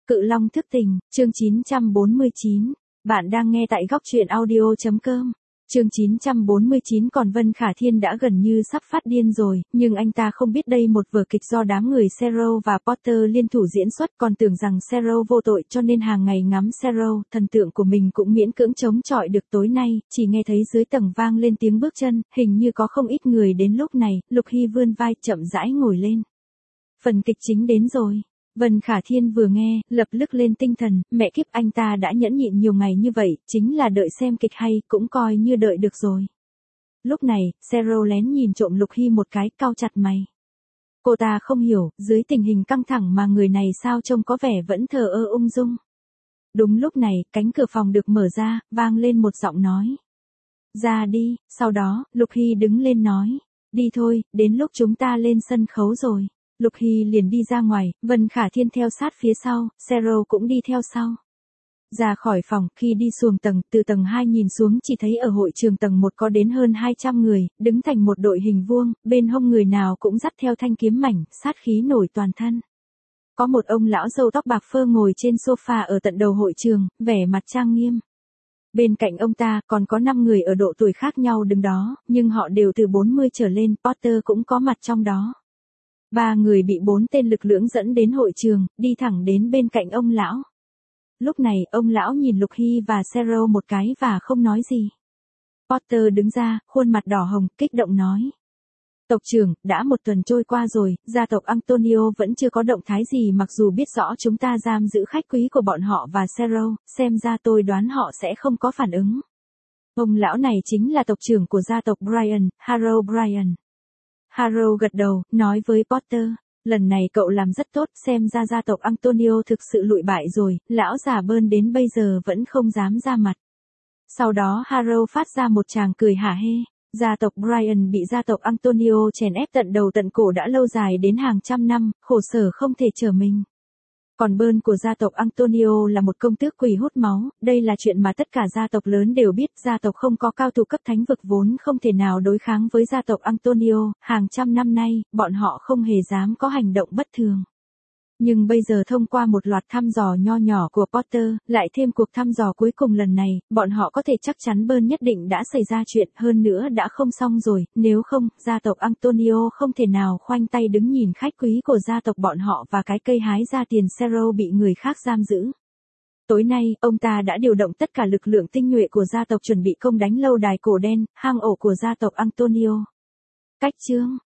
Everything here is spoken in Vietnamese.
Cự Long thức tình, chương 949. Bạn đang nghe tại góc truyện audio.com. Chương 949. Còn Vân Khả Thiên đã gần như sắp phát điên rồi, nhưng anh ta không biết đây một vở kịch do đám người Sero và Potter liên thủ diễn xuất, còn tưởng rằng Sero vô tội cho nên hàng ngày ngắm Sero, thần tượng của mình cũng miễn cưỡng chống chọi được. Tối nay, chỉ nghe thấy dưới tầng vang lên tiếng bước chân, hình như có không ít người đến lúc này. Lục Hy vươn vai chậm rãi ngồi lên. Phần kịch chính đến rồi. Vân Khả Thiên vừa nghe, lập tức lên tinh thần, mẹ kiếp, anh ta đã nhẫn nhịn nhiều ngày như vậy, chính là đợi xem kịch hay, cũng coi như đợi được rồi. Lúc này, Sero lén nhìn trộm Lục Hy một cái, cau chặt mày. Cô ta không hiểu, dưới tình hình căng thẳng mà người này sao trông có vẻ vẫn thờ ơ ung dung. Đúng lúc này, cánh cửa phòng được mở ra, vang lên một giọng nói. Ra đi. Sau đó, Lục Hy đứng lên nói. Đi thôi, đến lúc chúng ta lên sân khấu rồi. Lục Hy liền đi ra ngoài, Vân Khả Thiên theo sát phía sau, Sero cũng đi theo sau. Ra khỏi phòng, khi đi xuống tầng, từ tầng 2 nhìn xuống chỉ thấy ở hội trường tầng 1 có đến hơn 200 người, đứng thành một đội hình vuông, bên hông người nào cũng dắt theo thanh kiếm mảnh, sát khí nổi toàn thân. Có một ông lão râu tóc bạc phơ ngồi trên sofa ở tận đầu hội trường, vẻ mặt trang nghiêm. Bên cạnh ông ta còn có 5 người ở độ tuổi khác nhau đứng đó, nhưng họ đều từ 40 trở lên, Potter cũng có mặt trong đó. 3 người bị 4 tên lực lưỡng dẫn đến hội trường, đi thẳng đến bên cạnh ông lão. Lúc này, ông lão nhìn Lục Hy và Sero một cái và không nói gì. Potter đứng ra, khuôn mặt đỏ hồng, kích động nói. Tộc trưởng, đã 1 tuần trôi qua rồi, gia tộc Antonio vẫn chưa có động thái gì, mặc dù biết rõ chúng ta giam giữ khách quý của bọn họ và Sero, xem ra tôi đoán họ sẽ không có phản ứng. Ông lão này chính là tộc trưởng của gia tộc Bryan, Harold Bryan. Harold gật đầu, nói với Potter, lần này cậu làm rất tốt, xem ra gia tộc Antonio thực sự lụi bại rồi, lão già Bơn đến bây giờ vẫn không dám ra mặt. Sau đó Harold phát ra một tràng cười hả hê, gia tộc Bryan bị gia tộc Antonio chèn ép tận đầu tận cổ đã lâu dài đến hàng trăm năm, khổ sở không thể trở mình. Còn Bơn của gia tộc Antonio là một công tước quỷ hút máu, đây là chuyện mà tất cả gia tộc lớn đều biết, gia tộc không có cao thủ cấp thánh vực vốn không thể nào đối kháng với gia tộc Antonio, hàng trăm năm nay, bọn họ không hề dám có hành động bất thường. Nhưng bây giờ thông qua một loạt thăm dò nho nhỏ của Potter, lại thêm cuộc thăm dò cuối cùng lần này, bọn họ có thể chắc chắn Bơn nhất định đã xảy ra chuyện, hơn nữa đã không xong rồi, nếu không, gia tộc Antonio không thể nào khoanh tay đứng nhìn khách quý của gia tộc bọn họ và cái cây hái ra tiền Sero bị người khác giam giữ. Tối nay, ông ta đã điều động tất cả lực lượng tinh nhuệ của gia tộc chuẩn bị công đánh lâu đài cổ đen, hang ổ của gia tộc Antonio. Cách chương